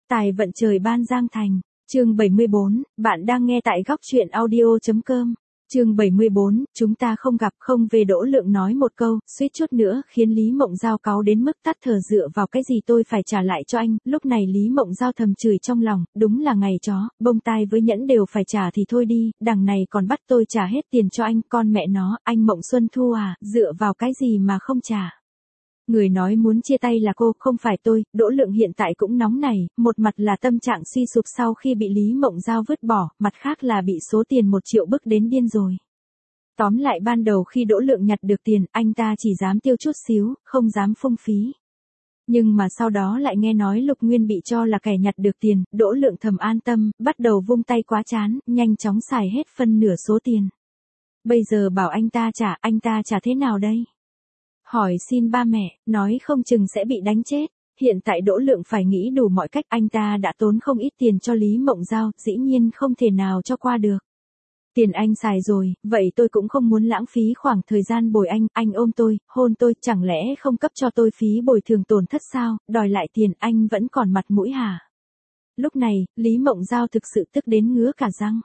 Tài vận trời ban Giang Thành. Chương 74, bạn đang nghe tại góc truyện audio.com. Chương 74, chúng ta không gặp không về. Đỗ Lượng nói một câu, suýt chút nữa khiến Lý Mộng Giao cáu đến mức tắt thở. Dựa vào cái gì tôi phải trả lại cho anh? Lúc này Lý Mộng Giao thầm chửi trong lòng, đúng là ngày chó, bông tai với nhẫn đều phải trả thì thôi đi, đằng này còn bắt tôi trả hết tiền cho anh, con mẹ nó, anh Mộng Xuân Thu à, dựa vào cái gì mà không trả? Người nói muốn chia tay là cô, không phải tôi. Đỗ Lượng hiện tại cũng nóng này, một mặt là tâm trạng suy sụp sau khi bị Lý Mộng Giao vứt bỏ, mặt khác là bị số tiền 1 triệu bức đến điên rồi. Tóm lại ban đầu khi Đỗ Lượng nhặt được tiền, anh ta chỉ dám tiêu chút xíu, không dám phung phí. Nhưng mà sau đó lại nghe nói Lục Nguyên bị cho là kẻ nhặt được tiền, Đỗ Lượng thầm an tâm, bắt đầu vung tay quá chán, nhanh chóng xài hết phân nửa số tiền. Bây giờ bảo anh ta trả thế nào đây? Hỏi xin ba mẹ, nói không chừng sẽ bị đánh chết. Hiện tại Đỗ Lượng phải nghĩ đủ mọi cách, anh ta đã tốn không ít tiền cho Lý Mộng Giao, dĩ nhiên không thể nào cho qua được. Tiền anh xài rồi, vậy tôi cũng không muốn lãng phí khoảng thời gian bồi anh ôm tôi, hôn tôi, chẳng lẽ không cấp cho tôi phí bồi thường tổn thất sao, đòi lại tiền anh vẫn còn mặt mũi hả? Lúc này, Lý Mộng Giao thực sự tức đến ngứa cả răng.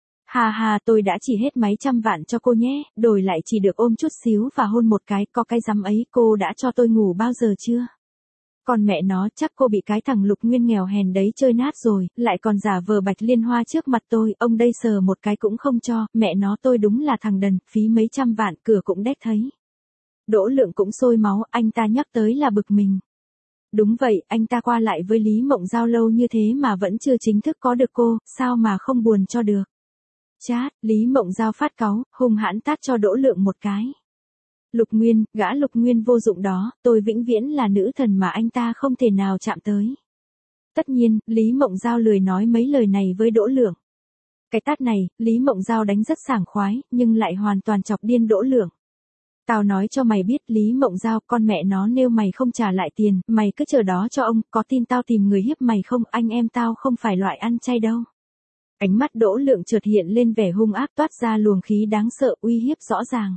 Hà, tôi đã chỉ hết mấy trăm vạn cho cô nhé, đổi lại chỉ được ôm chút xíu và hôn một cái, có cái dám ấy, cô đã cho tôi ngủ bao giờ chưa? Còn mẹ nó, chắc cô bị cái thằng Lục Nguyên nghèo hèn đấy chơi nát rồi, lại còn giả vờ Bạch Liên Hoa trước mặt tôi, ông đây sờ một cái cũng không cho, mẹ nó tôi đúng là thằng đần, phí mấy trăm vạn, cửa cũng đét thấy. Đỗ Lượng cũng sôi máu, anh ta nhắc tới là bực mình. Đúng vậy, anh ta qua lại với Lý Mộng Giao lâu như thế mà vẫn chưa chính thức có được cô, sao mà không buồn cho được. Chát, Lý Mộng Giao phát cáu, hung hãn tát cho Đỗ Lượng một cái. Lục Nguyên, gã Lục Nguyên vô dụng đó, tôi vĩnh viễn là nữ thần mà anh ta không thể nào chạm tới. Tất nhiên, Lý Mộng Giao lười nói mấy lời này với Đỗ Lượng. Cái tát này, Lý Mộng Giao đánh rất sảng khoái, nhưng lại hoàn toàn chọc điên Đỗ Lượng. Tao nói cho mày biết Lý Mộng Giao, con mẹ nó, nếu mày không trả lại tiền, mày cứ chờ đó cho ông, có tin tao tìm người hiếp mày không? Anh em tao không phải loại ăn chay đâu. Ánh mắt Đỗ Lượng chợt hiện lên vẻ hung ác, toát ra luồng khí đáng sợ, uy hiếp rõ ràng.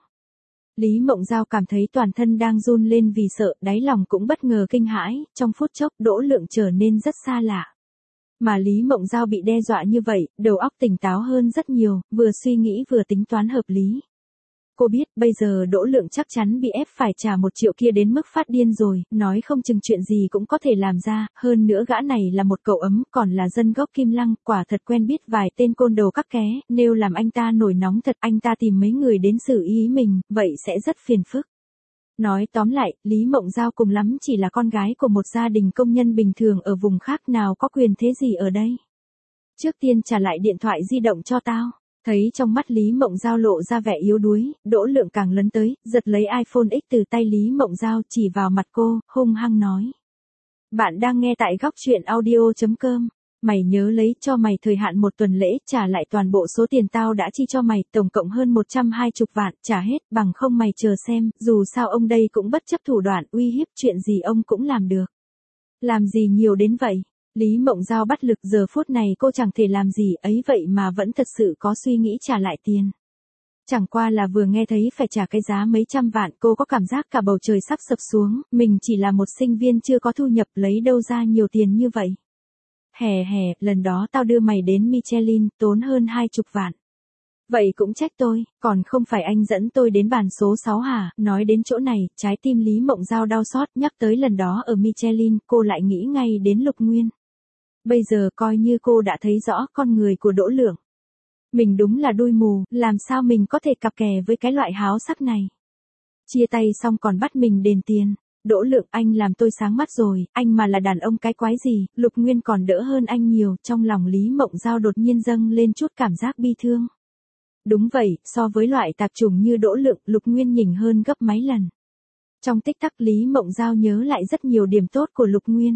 Lý Mộng Giao cảm thấy toàn thân đang run lên vì sợ, đáy lòng cũng bất ngờ kinh hãi, trong phút chốc Đỗ Lượng trở nên rất xa lạ. Mà Lý Mộng Giao bị đe dọa như vậy, đầu óc tỉnh táo hơn rất nhiều, vừa suy nghĩ vừa tính toán hợp lý. Cô biết bây giờ Đỗ Lượng chắc chắn bị ép phải trả 1 triệu kia đến mức phát điên rồi, nói không chừng chuyện gì cũng có thể làm ra, hơn nữa gã này là một cậu ấm, còn là dân gốc Kim Lăng, quả thật quen biết vài tên côn đồ các ké, nếu làm anh ta nổi nóng thật, anh ta tìm mấy người đến xử ý mình, vậy sẽ rất phiền phức. Nói tóm lại, Lý Mộng Giao cùng lắm chỉ là con gái của một gia đình công nhân bình thường ở vùng khác, nào có quyền thế gì ở đây. Trước tiên trả lại điện thoại di động cho tao. Thấy trong mắt Lý Mộng Giao lộ ra vẻ yếu đuối, Đỗ Lượng càng lấn tới, giật lấy iPhone X từ tay Lý Mộng Giao, chỉ vào mặt cô, hung hăng nói. Bạn đang nghe tại góc truyện audio.com. Mày nhớ lấy cho mày thời hạn 1 tuần lễ, trả lại toàn bộ số tiền tao đã chi cho mày, tổng cộng hơn 120 vạn, trả hết, bằng không mày chờ xem, dù sao ông đây cũng bất chấp thủ đoạn uy hiếp, chuyện gì ông cũng làm được. Làm gì nhiều đến vậy? Lý Mộng Giao bắt lực, giờ phút này cô chẳng thể làm gì ấy vậy mà vẫn thật sự có suy nghĩ trả lại tiền. Chẳng qua là vừa nghe thấy phải trả cái giá mấy trăm vạn, cô có cảm giác cả bầu trời sắp sập xuống, mình chỉ là một sinh viên chưa có thu nhập, lấy đâu ra nhiều tiền như vậy. Hè, lần đó tao đưa mày đến Michelin, tốn hơn 20 vạn. Vậy cũng trách tôi, còn không phải anh dẫn tôi đến bàn số 6 hả? Nói đến chỗ này, trái tim Lý Mộng Giao đau xót, nhắc tới lần đó ở Michelin, cô lại nghĩ ngay đến Lục Nguyên. Bây giờ coi như cô đã thấy rõ con người của Đỗ Lượng. Mình đúng là đuôi mù, làm sao mình có thể cặp kè với cái loại háo sắc này. Chia tay xong còn bắt mình đền tiền. Đỗ Lượng, anh làm tôi sáng mắt rồi, anh mà là đàn ông cái quái gì, Lục Nguyên còn đỡ hơn anh nhiều. Trong lòng Lý Mộng Giao đột nhiên dâng lên chút cảm giác bi thương. Đúng vậy, so với loại tạp chủng như Đỗ Lượng, Lục Nguyên nhỉnh hơn gấp mấy lần. Trong tích tắc Lý Mộng Giao nhớ lại rất nhiều điểm tốt của Lục Nguyên.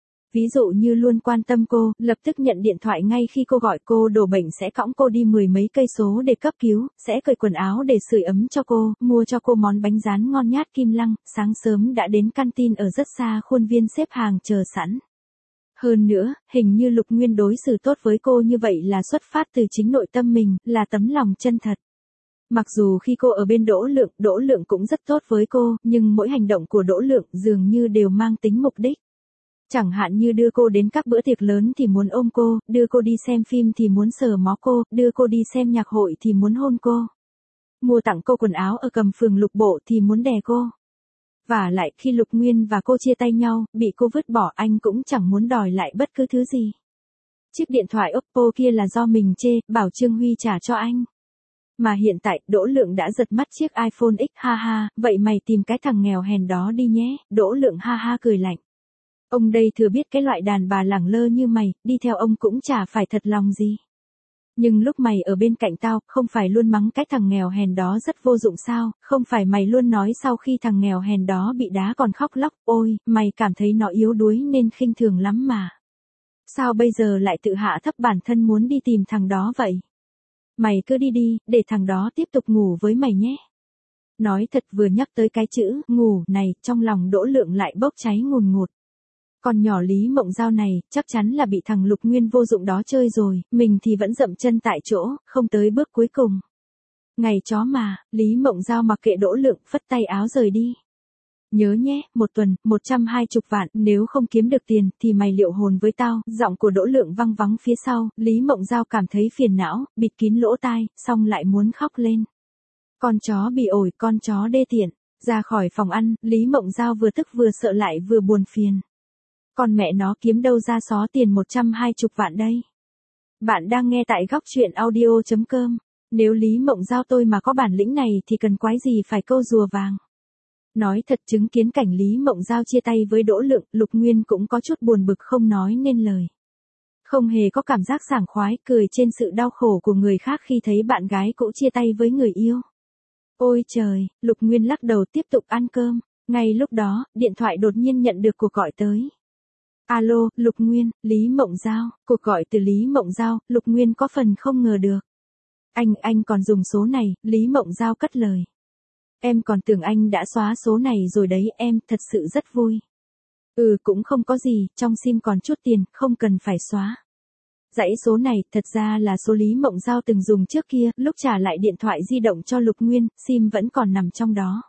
Ví dụ như luôn quan tâm cô, lập tức nhận điện thoại ngay khi cô gọi, cô đổ bệnh sẽ cõng cô đi 10 mấy cây số để cấp cứu, sẽ cởi quần áo để sưởi ấm cho cô, mua cho cô món bánh rán ngon nhát Kim Lăng, sáng sớm đã đến canteen ở rất xa khuôn viên xếp hàng chờ sẵn. Hơn nữa, hình như Lục Nguyên đối xử tốt với cô như vậy là xuất phát từ chính nội tâm mình, là tấm lòng chân thật. Mặc dù khi cô ở bên Đỗ Lượng cũng rất tốt với cô, nhưng mỗi hành động của Đỗ Lượng dường như đều mang tính mục đích. Chẳng hạn như đưa cô đến các bữa tiệc lớn thì muốn ôm cô, đưa cô đi xem phim thì muốn sờ mó cô, đưa cô đi xem nhạc hội thì muốn hôn cô. Mua tặng cô quần áo ở Cầm Phường Lục Bộ thì muốn đè cô. Và lại khi Lục Nguyên và cô chia tay nhau, bị cô vứt bỏ anh cũng chẳng muốn đòi lại bất cứ thứ gì. Chiếc điện thoại Oppo kia là do mình chê, bảo Trương Huy trả cho anh. Mà hiện tại, Đỗ Lượng đã giật mất chiếc iPhone X ha ha, vậy mày tìm cái thằng nghèo hèn đó đi nhé, Đỗ Lượng ha ha cười lạnh. Ông đây thừa biết cái loại đàn bà lẳng lơ như mày, đi theo ông cũng chả phải thật lòng gì. Nhưng lúc mày ở bên cạnh tao, không phải luôn mắng cái thằng nghèo hèn đó rất vô dụng sao, không phải mày luôn nói sau khi thằng nghèo hèn đó bị đá còn khóc lóc, ôi, mày cảm thấy nó yếu đuối nên khinh thường lắm mà. Sao bây giờ lại tự hạ thấp bản thân muốn đi tìm thằng đó vậy? Mày cứ đi đi, để thằng đó tiếp tục ngủ với mày nhé. Nói thật vừa nhắc tới cái chữ ngủ này, trong lòng Đỗ Lượng lại bốc cháy ngùn ngụt. Con nhỏ Lý Mộng Giao này, chắc chắn là bị thằng Lục Nguyên vô dụng đó chơi rồi, mình thì vẫn dậm chân tại chỗ, không tới bước cuối cùng. Ngày chó mà, Lý Mộng Giao mặc kệ Đỗ Lượng, phất tay áo rời đi. Nhớ nhé, 1 tuần, 120 vạn, nếu không kiếm được tiền, thì mày liệu hồn với tao, giọng của Đỗ Lượng văng vắng phía sau, Lý Mộng Giao cảm thấy phiền não, bịt kín lỗ tai, xong lại muốn khóc lên. Con chó bị ổi, con chó đê tiện, ra khỏi phòng ăn, Lý Mộng Giao vừa tức vừa sợ lại vừa buồn phiền. Con mẹ nó kiếm đâu ra xó tiền 120 vạn đây. Bạn đang nghe tại góc truyện audio.com. Nếu Lý Mộng Giao tôi mà có bản lĩnh này thì cần quái gì phải câu rùa vàng. Nói thật chứng kiến cảnh Lý Mộng Giao chia tay với Đỗ Lượng, Lục Nguyên cũng có chút buồn bực không nói nên lời. Không hề có cảm giác sảng khoái cười trên sự đau khổ của người khác khi thấy bạn gái cũ chia tay với người yêu. Ôi trời, Lục Nguyên lắc đầu tiếp tục ăn cơm. Ngay lúc đó, điện thoại đột nhiên nhận được cuộc gọi tới. Alo, Lục Nguyên, Lý Mộng Giao, cuộc gọi từ Lý Mộng Giao, Lục Nguyên có phần không ngờ được. Anh còn dùng số này, Lý Mộng Giao cất lời. Em còn tưởng anh đã xóa số này rồi đấy, em thật sự rất vui. Cũng không có gì, trong sim còn chút tiền, không cần phải xóa. Dãy số này, thật ra là số Lý Mộng Giao từng dùng trước kia, lúc trả lại điện thoại di động cho Lục Nguyên, sim vẫn còn nằm trong đó.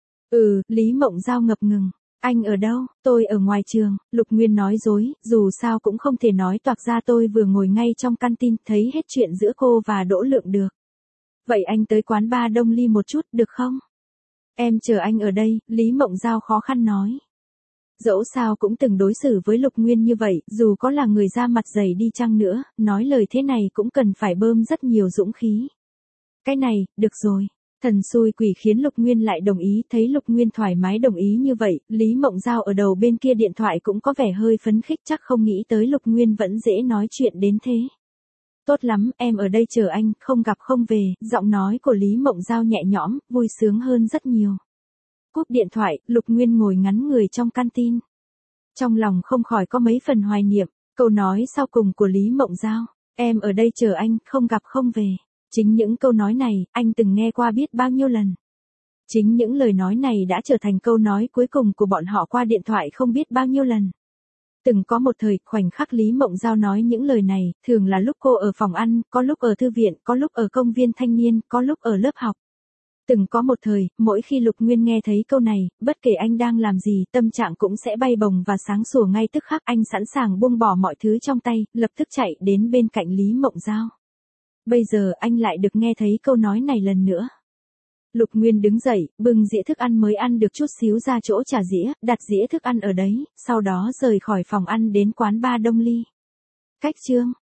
Lý Mộng Giao ngập ngừng. Anh ở đâu? Tôi ở ngoài trường, Lục Nguyên nói dối, dù sao cũng không thể nói toạc ra tôi vừa ngồi ngay trong căn tin, thấy hết chuyện giữa cô và Đỗ Lượng được. Vậy anh tới quán bar Đông Ly một chút, được không? Em chờ anh ở đây, Lý Mộng Giao khó khăn nói. Dẫu sao cũng từng đối xử với Lục Nguyên như vậy, dù có là người da mặt dày đi chăng nữa, nói lời thế này cũng cần phải bơm rất nhiều dũng khí. Cái này, được rồi. Thần xui quỷ khiến Lục Nguyên lại đồng ý, thấy Lục Nguyên thoải mái đồng ý như vậy, Lý Mộng Giao ở đầu bên kia điện thoại cũng có vẻ hơi phấn khích, chắc không nghĩ tới Lục Nguyên vẫn dễ nói chuyện đến thế. Tốt lắm, em ở đây chờ anh, không gặp không về, giọng nói của Lý Mộng Giao nhẹ nhõm, vui sướng hơn rất nhiều. Cúp điện thoại, Lục Nguyên ngồi ngắn người trong căn tin. Trong lòng không khỏi có mấy phần hoài niệm, câu nói sau cùng của Lý Mộng Giao, em ở đây chờ anh, không gặp không về. Chính những câu nói này, anh từng nghe qua biết bao nhiêu lần. Chính những lời nói này đã trở thành câu nói cuối cùng của bọn họ qua điện thoại không biết bao nhiêu lần. Từng có một thời, khoảnh khắc Lý Mộng Giao nói những lời này, thường là lúc cô ở phòng ăn, có lúc ở thư viện, có lúc ở công viên thanh niên, có lúc ở lớp học. Từng có một thời, mỗi khi Lục Nguyên nghe thấy câu này, bất kể anh đang làm gì, tâm trạng cũng sẽ bay bồng và sáng sủa ngay tức khắc, anh sẵn sàng buông bỏ mọi thứ trong tay, lập tức chạy đến bên cạnh Lý Mộng Giao. Bây giờ anh lại được nghe thấy câu nói này lần nữa. Lục Nguyên đứng dậy, bưng dĩa thức ăn mới ăn được chút xíu ra chỗ trả dĩa, đặt dĩa thức ăn ở đấy, sau đó rời khỏi phòng ăn đến quán bar Đông Ly. Cách chương